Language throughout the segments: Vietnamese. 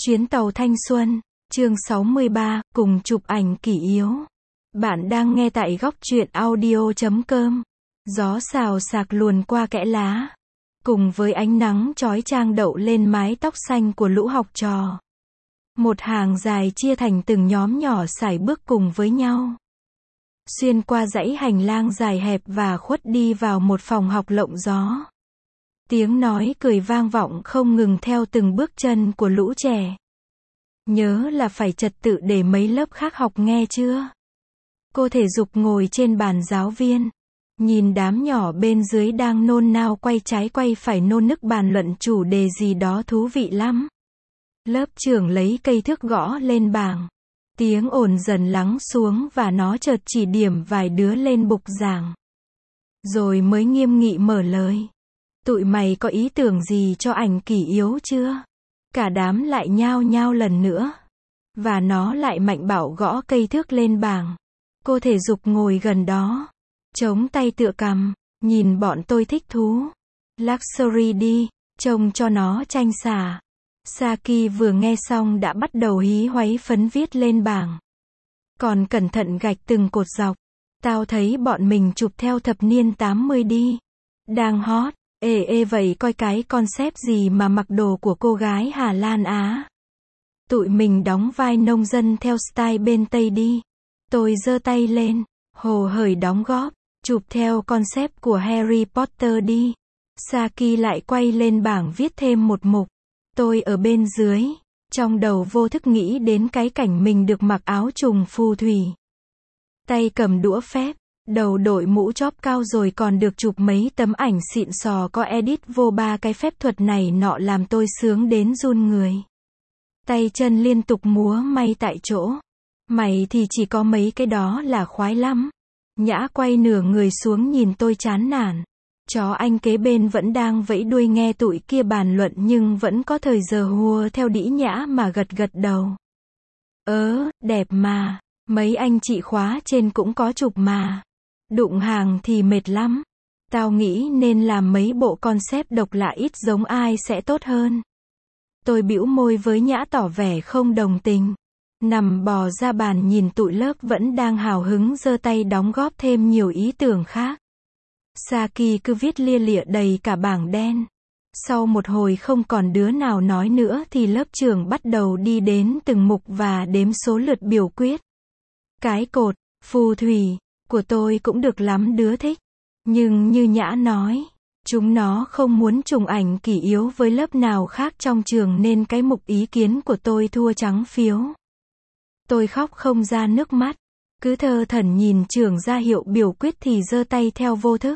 Chuyến tàu thanh xuân, chương 63, cùng chụp ảnh kỷ yếu. Bạn đang nghe tại góc truyện audio.com. Gió xào xạc luồn qua kẽ lá, cùng với ánh nắng chói chang đậu lên mái tóc xanh của lũ học trò. Một hàng dài chia thành từng nhóm nhỏ sải bước cùng với nhau. Xuyên qua dãy hành lang dài hẹp và khuất đi vào một phòng học lộng gió. Tiếng nói cười vang vọng không ngừng theo từng bước chân của lũ trẻ. Nhớ là phải trật tự để mấy lớp khác học nghe chưa? Cô thể dục ngồi trên bàn giáo viên. Nhìn đám nhỏ bên dưới đang nôn nao quay trái quay phải nôn nức bàn luận chủ đề gì đó thú vị lắm. Lớp trưởng lấy cây thước gõ lên bảng. Tiếng ồn dần lắng xuống và nó chợt chỉ điểm vài đứa lên bục giảng. Rồi mới nghiêm nghị mở lời. Tụi mày có ý tưởng gì cho ảnh kỷ yếu chưa? Cả đám lại nhao nhao lần nữa. Và nó lại mạnh bạo gõ cây thước lên bảng. Cô thể dục ngồi gần đó. Chống tay tựa cằm. Nhìn bọn tôi thích thú. Luxury đi. Trông cho nó tranh xả. Saki vừa nghe xong đã bắt đầu hí hoáy phấn viết lên bảng. Còn cẩn thận gạch từng cột dọc. Tao thấy bọn mình chụp theo thập niên 80 đi. Đang hot. Ê vậy coi cái concept gì mà mặc đồ của cô gái Hà Lan Á. Tụi mình đóng vai nông dân theo style bên Tây đi. Tôi giơ tay lên. Hồ hởi đóng góp. Chụp theo concept của Harry Potter đi. Saki lại quay lên bảng viết thêm một mục. Tôi ở bên dưới. Trong đầu vô thức nghĩ đến cái cảnh mình được mặc áo trùng phù thủy. Tay cầm đũa phép. Đầu đội mũ chóp cao rồi còn được chụp mấy tấm ảnh xịn sò có edit vô ba cái phép thuật này nọ làm tôi sướng đến run người. Tay chân liên tục múa may tại chỗ. Mày thì chỉ có mấy cái đó là khoái lắm. Nhã quay nửa người xuống nhìn tôi chán nản. Chó anh kế bên vẫn đang vẫy đuôi nghe tụi kia bàn luận nhưng vẫn có thời giờ hùa theo đĩ Nhã mà gật gật đầu. Đẹp mà. Mấy anh chị khóa trên cũng có chụp mà. Đụng hàng thì mệt lắm. Tao nghĩ nên làm mấy bộ concept độc lạ ít giống ai sẽ tốt hơn. Tôi bĩu môi với Nhã tỏ vẻ không đồng tình. Nằm bò ra bàn nhìn tụi lớp vẫn đang hào hứng giơ tay đóng góp thêm nhiều ý tưởng khác. Saki cứ viết lia lịa đầy cả bảng đen. Sau một hồi không còn đứa nào nói nữa thì lớp trưởng bắt đầu đi đến từng mục và đếm số lượt biểu quyết. Cái cột, phù thủy của tôi cũng được lắm đứa thích. Nhưng như Nhã nói, chúng nó không muốn trùng ảnh kỷ yếu với lớp nào khác trong trường nên cái mục ý kiến của tôi thua trắng phiếu. Tôi khóc không ra nước mắt. Cứ thơ thẩn nhìn trưởng ra hiệu biểu quyết thì giơ tay theo vô thức.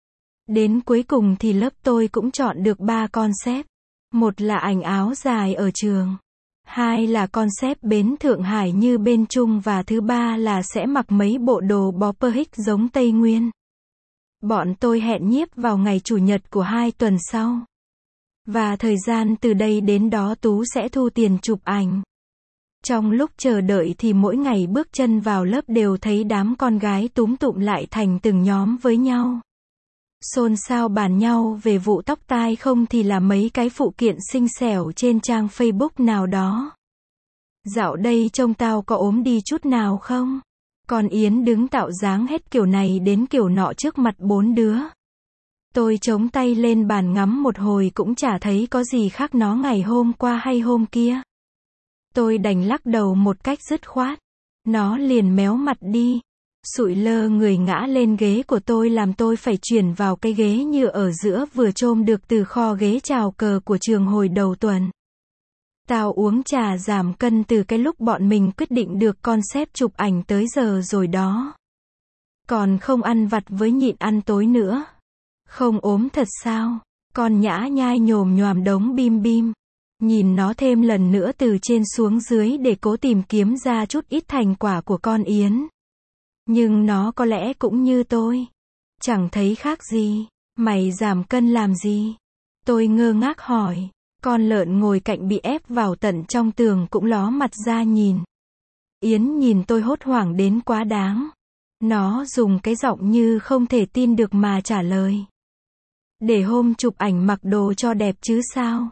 Đến cuối cùng thì lớp tôi cũng chọn được 3 concept. Một là ảnh áo dài ở trường. 2 là concept bến Thượng Hải như bên Trung và thứ 3 là sẽ mặc mấy bộ đồ bopper hick giống Tây Nguyên. Bọn tôi hẹn nhiếp vào ngày Chủ nhật của 2 tuần sau. Và thời gian từ đây đến đó Tú sẽ thu tiền chụp ảnh. Trong lúc chờ đợi thì mỗi ngày bước chân vào lớp đều thấy đám con gái túm tụm lại thành từng nhóm với nhau. Xôn xao bàn nhau về vụ tóc tai không thì là mấy cái phụ kiện xinh xẻo trên trang Facebook nào đó. Dạo đây trông tao có ốm đi chút nào không? Còn Yến đứng tạo dáng hết kiểu này đến kiểu nọ trước mặt 4 đứa. Tôi chống tay lên bàn ngắm một hồi cũng chả thấy có gì khác nó ngày hôm qua hay hôm kia. Tôi đành lắc đầu một cách dứt khoát. Nó liền méo mặt đi. Sụi lơ người ngã lên ghế của tôi làm tôi phải chuyển vào cái ghế như ở giữa vừa chôm được từ kho ghế chào cờ của trường hồi đầu tuần. Tao uống trà giảm cân từ cái lúc bọn mình quyết định được concept chụp ảnh tới giờ rồi đó. Còn không ăn vặt với nhịn ăn tối nữa. Không ốm thật sao? Con Nhã nhai nhồm nhoàm đống bim bim. Nhìn nó thêm lần nữa từ trên xuống dưới để cố tìm kiếm ra chút ít thành quả của con Yến. Nhưng nó có lẽ cũng như tôi. Chẳng thấy khác gì. Mày giảm cân làm gì? Tôi ngơ ngác hỏi. Con lợn ngồi cạnh bị ép vào tận trong tường cũng ló mặt ra nhìn. Yến nhìn tôi hốt hoảng đến quá đáng. Nó dùng cái giọng như không thể tin được mà trả lời. Để hôm chụp ảnh mặc đồ cho đẹp chứ sao?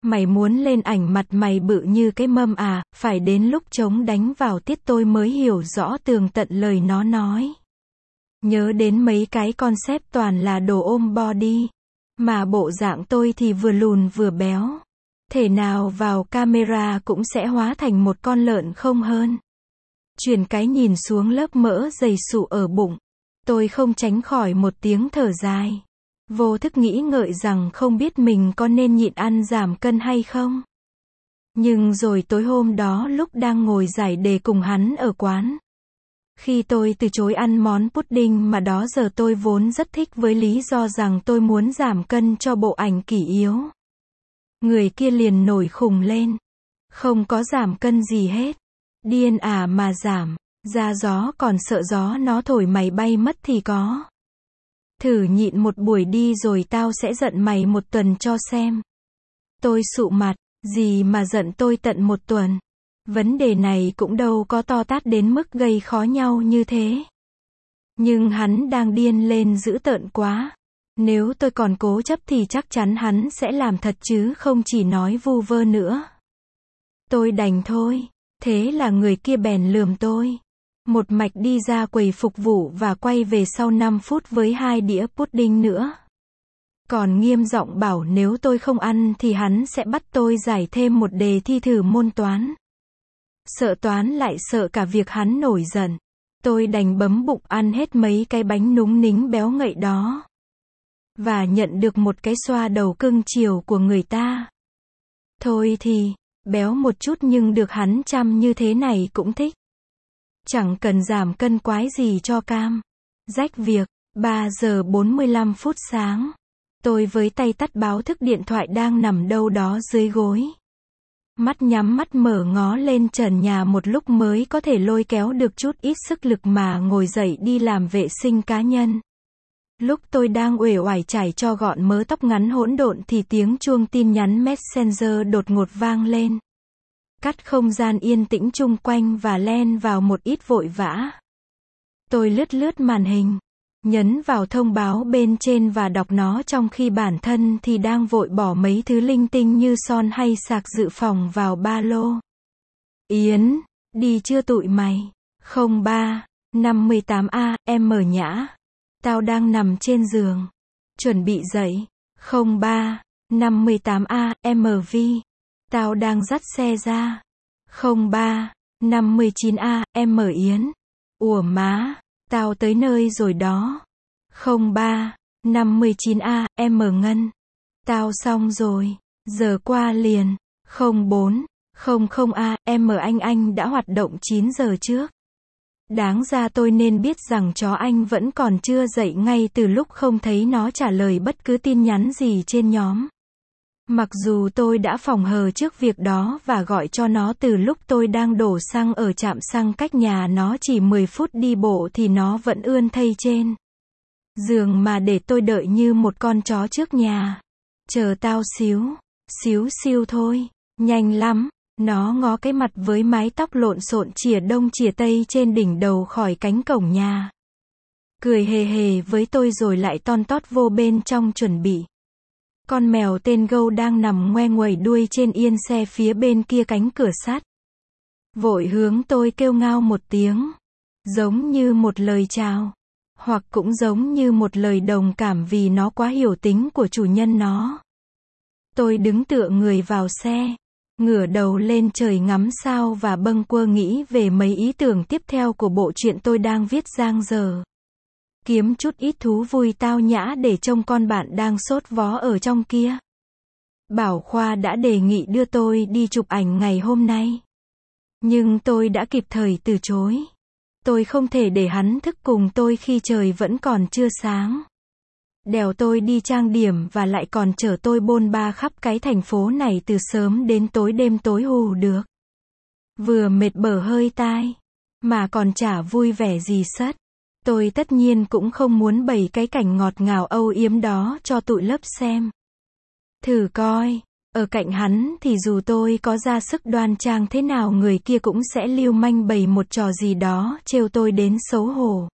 Mày muốn lên ảnh mặt mày bự như cái mâm à, phải đến lúc trống đánh vào tiết tôi mới hiểu rõ tường tận lời nó nói. Nhớ đến mấy cái concept toàn là đồ ôm body. Mà bộ dạng tôi thì vừa lùn vừa béo. Thể nào vào camera cũng sẽ hóa thành một con lợn không hơn. Chuyển cái nhìn xuống lớp mỡ dày sụ ở bụng. Tôi không tránh khỏi một tiếng thở dài. Vô thức nghĩ ngợi rằng không biết mình có nên nhịn ăn giảm cân hay không. Nhưng rồi tối hôm đó lúc đang ngồi giải đề cùng hắn ở quán. Khi tôi từ chối ăn món pudding mà đó giờ tôi vốn rất thích với lý do rằng tôi muốn giảm cân cho bộ ảnh kỷ yếu. Người kia liền nổi khùng lên. Không có giảm cân gì hết. Điên à mà giảm. Ra gió còn sợ gió nó thổi mày bay mất thì có. Thử nhịn một buổi đi rồi tao sẽ giận mày một tuần cho xem. Tôi sụ mặt, gì mà giận tôi tận một tuần. Vấn đề này cũng đâu có to tát đến mức gây khó nhau như thế. Nhưng hắn đang điên lên dữ tợn quá. Nếu tôi còn cố chấp thì chắc chắn hắn sẽ làm thật chứ không chỉ nói vu vơ nữa. Tôi đành thôi. Thế là người kia bèn lườm tôi. Một mạch đi ra quầy phục vụ và quay về sau 5 phút với 2 đĩa pudding nữa. Còn nghiêm giọng bảo nếu tôi không ăn thì hắn sẽ bắt tôi giải thêm một đề thi thử môn toán. Sợ toán lại sợ cả việc hắn nổi giận. Tôi đành bấm bụng ăn hết mấy cái bánh núng nính béo ngậy đó. Và nhận được một cái xoa đầu cưng chiều của người ta. Thôi thì, béo một chút nhưng được hắn chăm như thế này cũng thích. Chẳng cần giảm cân quái gì cho cam. Rách việc, 3 giờ 45 phút sáng. Tôi với tay tắt báo thức điện thoại đang nằm đâu đó dưới gối. Mắt nhắm mắt mở ngó lên trần nhà một lúc mới có thể lôi kéo được chút ít sức lực mà ngồi dậy đi làm vệ sinh cá nhân. Lúc tôi đang uể oải chải cho gọn mớ tóc ngắn hỗn độn thì tiếng chuông tin nhắn Messenger đột ngột vang lên. Cắt không gian yên tĩnh chung quanh và len vào một ít vội vã. Tôi lướt lướt màn hình, nhấn vào thông báo bên trên và đọc nó trong khi bản thân thì đang vội bỏ mấy thứ linh tinh như son hay sạc dự phòng vào ba lô. Yến, đi chưa tụi mày? 03, 58A, em mở nhã. Tao đang nằm trên giường. Chuẩn bị dậy. 03, 58A, MV. Tao đang dắt xe ra. 03, 59A, em mở Yến. Ủa má, tao tới nơi rồi đó. 03, 59A, em mở Ngân. Tao xong rồi. Giờ qua liền. 04, 00A, em mở anh đã hoạt động 9 giờ trước. Đáng ra tôi nên biết rằng chó anh vẫn còn chưa dậy ngay từ lúc không thấy nó trả lời bất cứ tin nhắn gì trên nhóm. Mặc dù tôi đã phòng hờ trước việc đó và gọi cho nó từ lúc tôi đang đổ xăng ở trạm xăng cách nhà nó chỉ 10 phút đi bộ thì nó vẫn ươn thây trên giường mà để tôi đợi như một con chó trước nhà. Chờ tao xíu xiu thôi, nhanh lắm. Nó ngó cái mặt với mái tóc lộn xộn chìa đông chìa tây trên đỉnh đầu khỏi cánh cổng nhà. Cười hề hề với tôi rồi lại ton tót vô bên trong chuẩn bị. Con mèo tên Gâu đang nằm ngoe nguẩy đuôi trên yên xe phía bên kia cánh cửa sắt. Vội hướng tôi kêu ngao một tiếng. Giống như một lời chào. Hoặc cũng giống như một lời đồng cảm vì nó quá hiểu tính của chủ nhân nó. Tôi đứng tựa người vào xe. Ngửa đầu lên trời ngắm sao và bâng quơ nghĩ về mấy ý tưởng tiếp theo của bộ truyện tôi đang viết dang dở. Kiếm chút ít thú vui tao nhã để trông con bạn đang sốt vó ở trong kia. Bảo Khoa đã đề nghị đưa tôi đi chụp ảnh ngày hôm nay. Nhưng tôi đã kịp thời từ chối. Tôi không thể để hắn thức cùng tôi khi trời vẫn còn chưa sáng. Đèo tôi đi trang điểm và lại còn chở tôi bôn ba khắp cái thành phố này từ sớm đến tối đêm tối hù được. Vừa mệt bở hơi tai, mà còn chả vui vẻ gì sất. Tôi tất nhiên cũng không muốn bày cái cảnh ngọt ngào âu yếm đó cho tụi lớp xem. Thử coi, ở cạnh hắn thì dù tôi có ra sức đoan trang thế nào người kia cũng sẽ lưu manh bày một trò gì đó trêu tôi đến xấu hổ.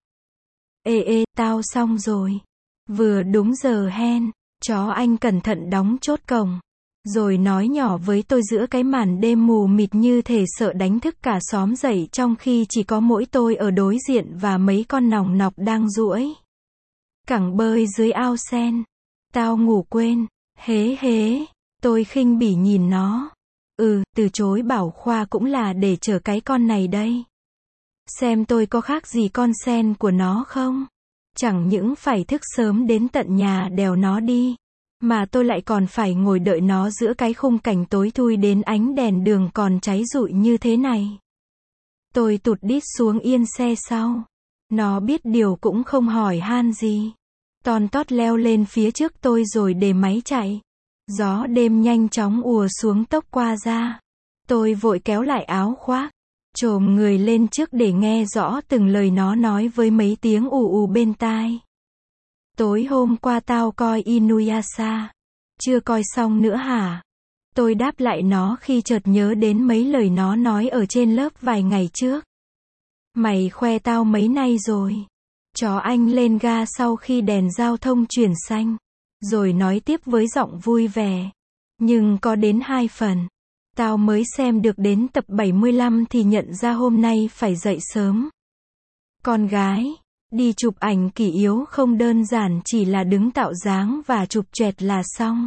Ê, tao xong rồi. Vừa đúng giờ hen, chó anh cẩn thận đóng chốt cổng. Rồi nói nhỏ với tôi giữa cái màn đêm mù mịt như thể sợ đánh thức cả xóm dậy trong khi chỉ có mỗi tôi ở đối diện và mấy con nòng nọc đang duỗi cẳng bơi dưới ao sen. Tao ngủ quên. Hế hế. Tôi khinh bỉ nhìn nó. Từ chối bảo Khoa cũng là để chở cái con này đây. Xem tôi có khác gì con sen của nó không? Chẳng những phải thức sớm đến tận nhà đèo nó đi, mà tôi lại còn phải ngồi đợi nó giữa cái khung cảnh tối thui đến ánh đèn đường còn cháy rụi như thế này. Tôi tụt đít xuống yên xe sau. Nó biết điều cũng không hỏi han gì. Ton tót leo lên phía trước tôi rồi để máy chạy. Gió đêm nhanh chóng ùa xuống tốc qua ra. Tôi vội kéo lại áo khoác, chồm người lên trước để nghe rõ từng lời nó nói với mấy tiếng ù ù bên tai. Tối hôm qua tao coi Inuyasha. Chưa coi xong nữa hả? Tôi đáp lại nó khi chợt nhớ đến mấy lời nó nói ở trên lớp vài ngày trước. Mày khoe tao mấy nay rồi. Chó anh lên ga sau khi đèn giao thông chuyển xanh. Rồi nói tiếp với giọng vui vẻ. Nhưng có đến 2 phần. Tao mới xem được đến tập 75 thì nhận ra hôm nay phải dậy sớm. Con gái, đi chụp ảnh kỷ yếu không đơn giản chỉ là đứng tạo dáng và chụp choẹt là xong.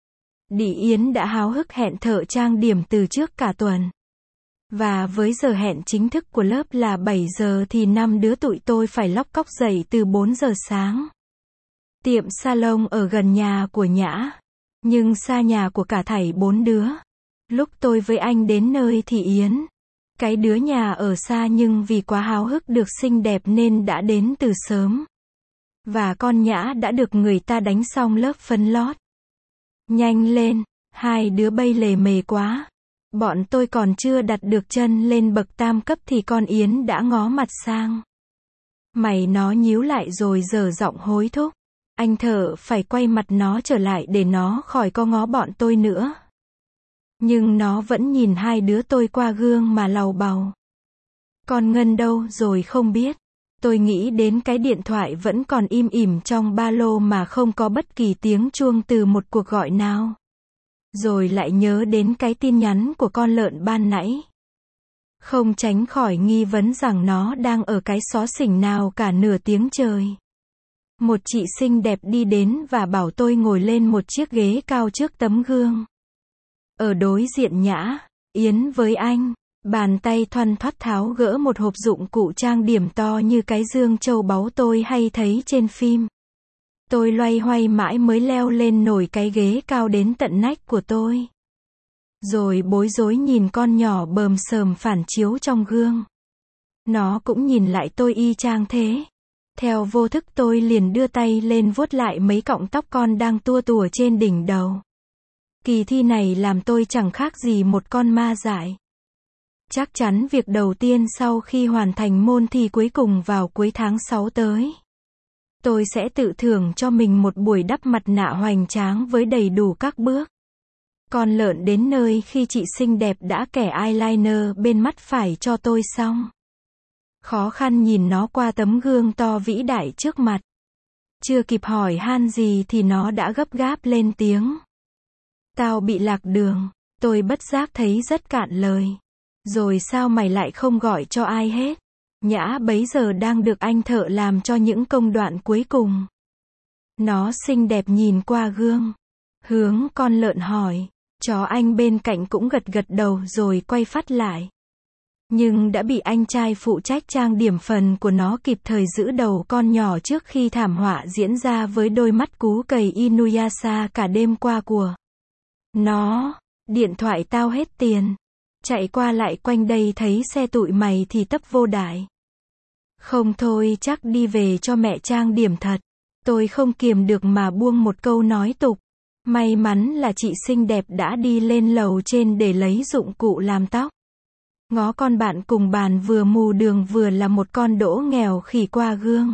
Đĩ Yến đã háo hức hẹn thợ trang điểm từ trước cả tuần. Và với giờ hẹn chính thức của lớp là 7 giờ thì 5 đứa tụi tôi phải lóc cóc dậy từ 4 giờ sáng. Tiệm salon ở gần nhà của Nhã, nhưng xa nhà của cả thảy 4 đứa. Lúc tôi với anh đến nơi thì Yến, cái đứa nhà ở xa nhưng vì quá háo hức được xinh đẹp nên đã đến từ sớm. Và con Nhã đã được người ta đánh xong lớp phấn lót. Nhanh lên, 2 đứa bay lề mề quá. Bọn tôi còn chưa đặt được chân lên bậc tam cấp thì con Yến đã ngó mặt sang. Mày nó nhíu lại rồi giở giọng hối thúc. Anh thợ phải quay mặt nó trở lại để nó khỏi có ngó bọn tôi nữa. Nhưng nó vẫn nhìn 2 đứa tôi qua gương mà lầu bầu. Con Ngân đâu rồi không biết. Tôi nghĩ đến cái điện thoại vẫn còn im ỉm trong ba lô mà không có bất kỳ tiếng chuông từ một cuộc gọi nào. Rồi lại nhớ đến cái tin nhắn của con lợn ban nãy. Không tránh khỏi nghi vấn rằng nó đang ở cái xó xỉnh nào cả nửa tiếng trời. Một chị xinh đẹp đi đến và bảo tôi ngồi lên một chiếc ghế cao trước tấm gương. Ở đối diện Nhã, Yến với anh, bàn tay thoăn thoắt tháo gỡ một hộp dụng cụ trang điểm to như cái dương châu báu tôi hay thấy trên phim. Tôi loay hoay mãi mới leo lên nổi cái ghế cao đến tận nách của tôi. Rồi bối rối nhìn con nhỏ bờm sờm phản chiếu trong gương. Nó cũng nhìn lại tôi y chang thế. Theo vô thức tôi liền đưa tay lên vuốt lại mấy cọng tóc con đang tua tủa trên đỉnh đầu. Kỳ thi này làm tôi chẳng khác gì một con ma dại. Chắc chắn việc đầu tiên sau khi hoàn thành môn thi cuối cùng vào cuối tháng 6 tới, tôi sẽ tự thưởng cho mình một buổi đắp mặt nạ hoành tráng với đầy đủ các bước. Con lợn đến nơi khi chị xinh đẹp đã kẻ eyeliner bên mắt phải cho tôi xong. Khó khăn nhìn nó qua tấm gương to vĩ đại trước mặt. Chưa kịp hỏi han gì thì nó đã gấp gáp lên tiếng. Tao bị lạc đường. Tôi bất giác thấy rất cạn lời. Rồi sao mày lại không gọi cho ai hết? Nhã bấy giờ đang được anh thợ làm cho những công đoạn cuối cùng. Nó xinh đẹp nhìn qua gương. Hướng con lợn hỏi. Chó anh bên cạnh cũng gật gật đầu rồi quay phát lại. Nhưng đã bị anh trai phụ trách trang điểm phần của nó kịp thời giữ đầu con nhỏ trước khi thảm họa diễn ra với đôi mắt cú cầy Inuyasha cả đêm qua của nó. Điện thoại tao hết tiền. Chạy qua lại quanh đây thấy xe tụi mày thì tấp vô đại. Không thôi chắc đi về cho mẹ trang điểm thật. Tôi không kiềm được mà buông một câu nói tục. May mắn là chị xinh đẹp đã đi lên lầu trên để lấy dụng cụ làm tóc. Ngó con bạn cùng bàn vừa mù đường vừa là một con đỗ nghèo khỉ qua gương.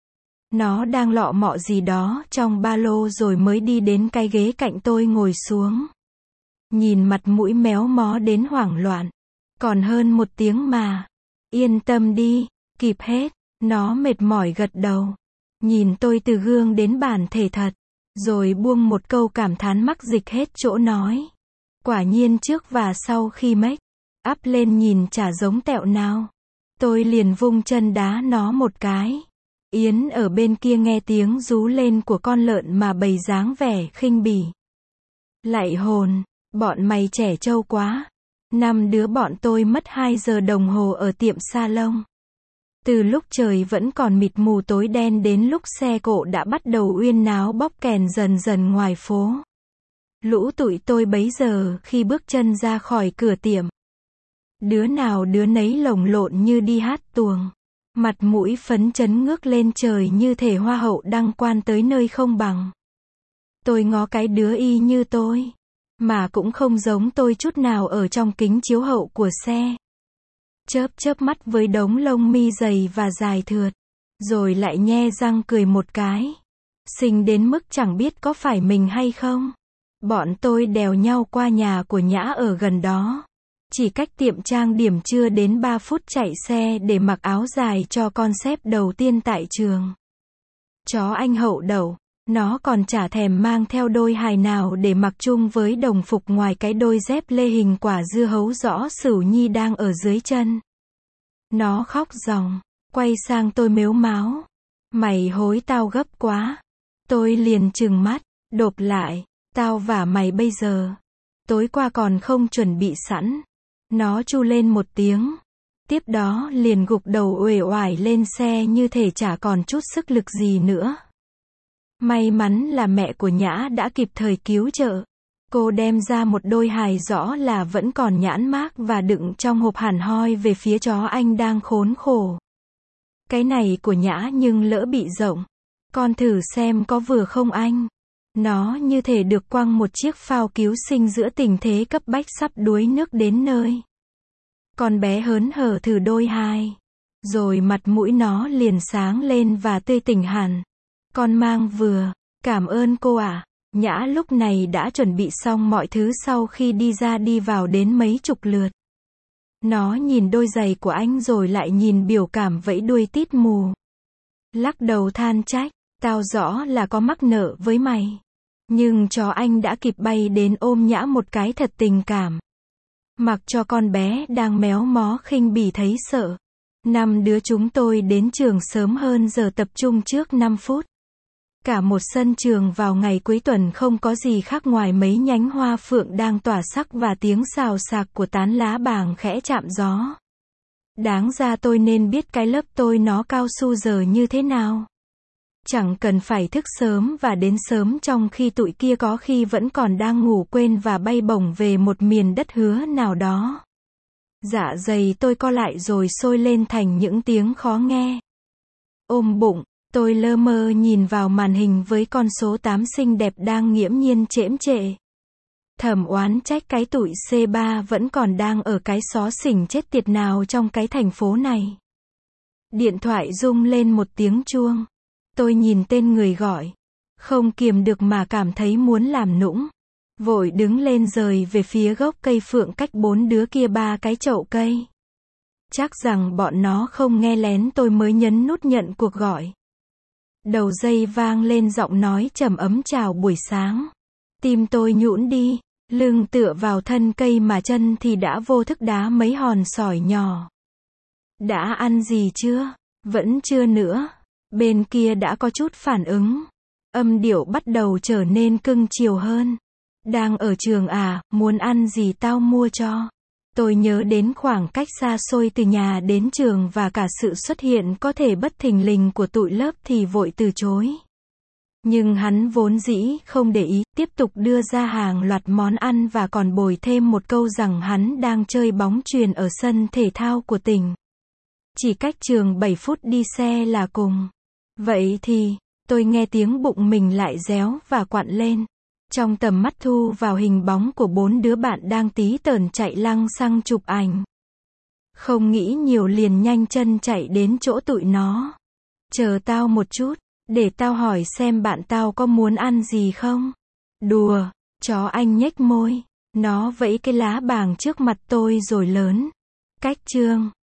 Nó đang lọ mọ gì đó trong ba lô rồi mới đi đến cái ghế cạnh tôi ngồi xuống. Nhìn mặt mũi méo mó đến hoảng loạn. Còn hơn 1 tiếng mà. Yên tâm đi, kịp hết. Nó mệt mỏi gật đầu. Nhìn tôi từ gương đến bàn thể thật. Rồi buông một câu cảm thán mắc dịch hết chỗ nói. Quả nhiên trước và sau khi make up lên nhìn chả giống tẹo nào. Tôi liền vung chân đá nó một cái. Yến ở bên kia nghe tiếng rú lên của con lợn mà bày dáng vẻ khinh bỉ. Lạy hồn, bọn mày trẻ trâu quá. 5 đứa bọn tôi mất 2 giờ đồng hồ ở tiệm salon. Từ lúc trời vẫn còn mịt mù tối đen đến lúc xe cộ đã bắt đầu uyên náo bóp kèn dần dần ngoài phố. Lũ tụi tôi bấy giờ khi bước chân ra khỏi cửa tiệm. Đứa nào đứa nấy lồng lộn như đi hát tuồng. Mặt mũi phấn chấn ngước lên trời như thể hoa hậu đăng quan tới nơi không bằng. Tôi ngó cái đứa y như tôi, mà cũng không giống tôi chút nào ở trong kính chiếu hậu của xe. Chớp mắt với đống lông mi dày và dài thượt, rồi lại nhe răng cười một cái. Xinh đến mức chẳng biết có phải mình hay không. Bọn tôi đèo nhau qua nhà của Nhã ở gần đó. Chỉ cách tiệm trang điểm chưa đến 3 phút chạy xe để mặc áo dài cho concept đầu tiên tại trường. Chó anh hậu đậu, nó còn chả thèm mang theo đôi hài nào để mặc chung với đồng phục ngoài cái đôi dép lê hình quả dưa hấu rõ Sửu Nhi đang ở dưới chân. Nó khóc ròng, quay sang tôi mếu máo. Mày hối tao gấp quá. Tôi liền trừng mắt, độp lại, tao vả mày bây giờ. Tối qua còn không chuẩn bị sẵn. Nó chu lên một tiếng. Tiếp đó liền gục đầu uể oải lên xe như thể chả còn chút sức lực gì nữa. May mắn là mẹ của Nhã đã kịp thời cứu trợ. Cô đem ra một đôi hài rõ là vẫn còn nhãn mác và đựng trong hộp hẳn hoi về phía chó anh đang khốn khổ. Cái này của Nhã nhưng lỡ bị rộng. Con thử xem có vừa không anh. Nó như thể được quăng một chiếc phao cứu sinh giữa tình thế cấp bách sắp đuối nước đến nơi. Con bé hớn hở thử đôi hài. Rồi mặt mũi nó liền sáng lên và tươi tỉnh hẳn. Con mang vừa. Cảm ơn cô ạ. Nhã lúc này đã chuẩn bị xong mọi thứ sau khi đi ra đi vào đến mấy chục lượt. Nó nhìn đôi giày của anh rồi lại nhìn biểu cảm vẫy đuôi tít mù. Lắc đầu than trách, tao rõ là có mắc nợ với mày. Nhưng chó anh đã kịp bay đến ôm Nhã một cái thật tình cảm. Mặc cho con bé đang méo mó khinh bỉ thấy sợ. 5 đứa chúng tôi đến trường sớm hơn giờ tập trung trước 5 phút. Cả một sân trường vào ngày cuối tuần không có gì khác ngoài mấy nhánh hoa phượng đang tỏa sắc và tiếng xào xạc của tán lá bàng khẽ chạm gió. Đáng ra tôi nên biết cái lớp tôi nó cao su giờ như thế nào. Chẳng cần phải thức sớm và đến sớm trong khi tụi kia có khi vẫn còn đang ngủ quên và bay bổng về một miền đất hứa nào đó. Dạ dày tôi co lại rồi sôi lên thành những tiếng khó nghe. Ôm bụng, tôi lơ mơ nhìn vào màn hình với con số 8 xinh đẹp đang nghiễm nhiên chễm trệ. Thầm oán trách cái tụi C3 vẫn còn đang ở cái xó xỉnh chết tiệt nào trong cái thành phố này. Điện thoại rung lên một tiếng chuông. Tôi nhìn tên người gọi. Không kiềm được mà cảm thấy muốn làm nũng. Vội đứng lên rời về phía gốc cây phượng cách 4 đứa kia 3 cái chậu cây. Chắc rằng bọn nó không nghe lén tôi mới nhấn nút nhận cuộc gọi. Đầu dây vang lên giọng nói trầm ấm chào buổi sáng. Tim tôi nhũn đi, lưng tựa vào thân cây mà chân thì đã vô thức đá mấy hòn sỏi nhỏ. Đã ăn gì chưa? Vẫn chưa nữa. Bên kia đã có chút phản ứng. Âm điệu bắt đầu trở nên cưng chiều hơn. Đang ở trường à, muốn ăn gì tao mua cho. Tôi nhớ đến khoảng cách xa xôi từ nhà đến trường và cả sự xuất hiện có thể bất thình lình của tụi lớp thì vội từ chối. Nhưng hắn vốn dĩ không để ý, tiếp tục đưa ra hàng loạt món ăn và còn bồi thêm một câu rằng hắn đang chơi bóng chuyền ở sân thể thao của tỉnh. Chỉ cách trường 7 phút đi xe là cùng. Vậy thì, tôi nghe tiếng bụng mình lại réo và quặn lên. Trong tầm mắt thu vào hình bóng của 4 đứa bạn đang tí tởn chạy lăng xăng chụp ảnh. Không nghĩ nhiều liền nhanh chân chạy đến chỗ tụi nó. Chờ tao một chút, để tao hỏi xem bạn tao có muốn ăn gì không. Đùa, chó anh nhếch môi. Nó vẫy cái lá bàng trước mặt tôi rồi lớn. Cách trường.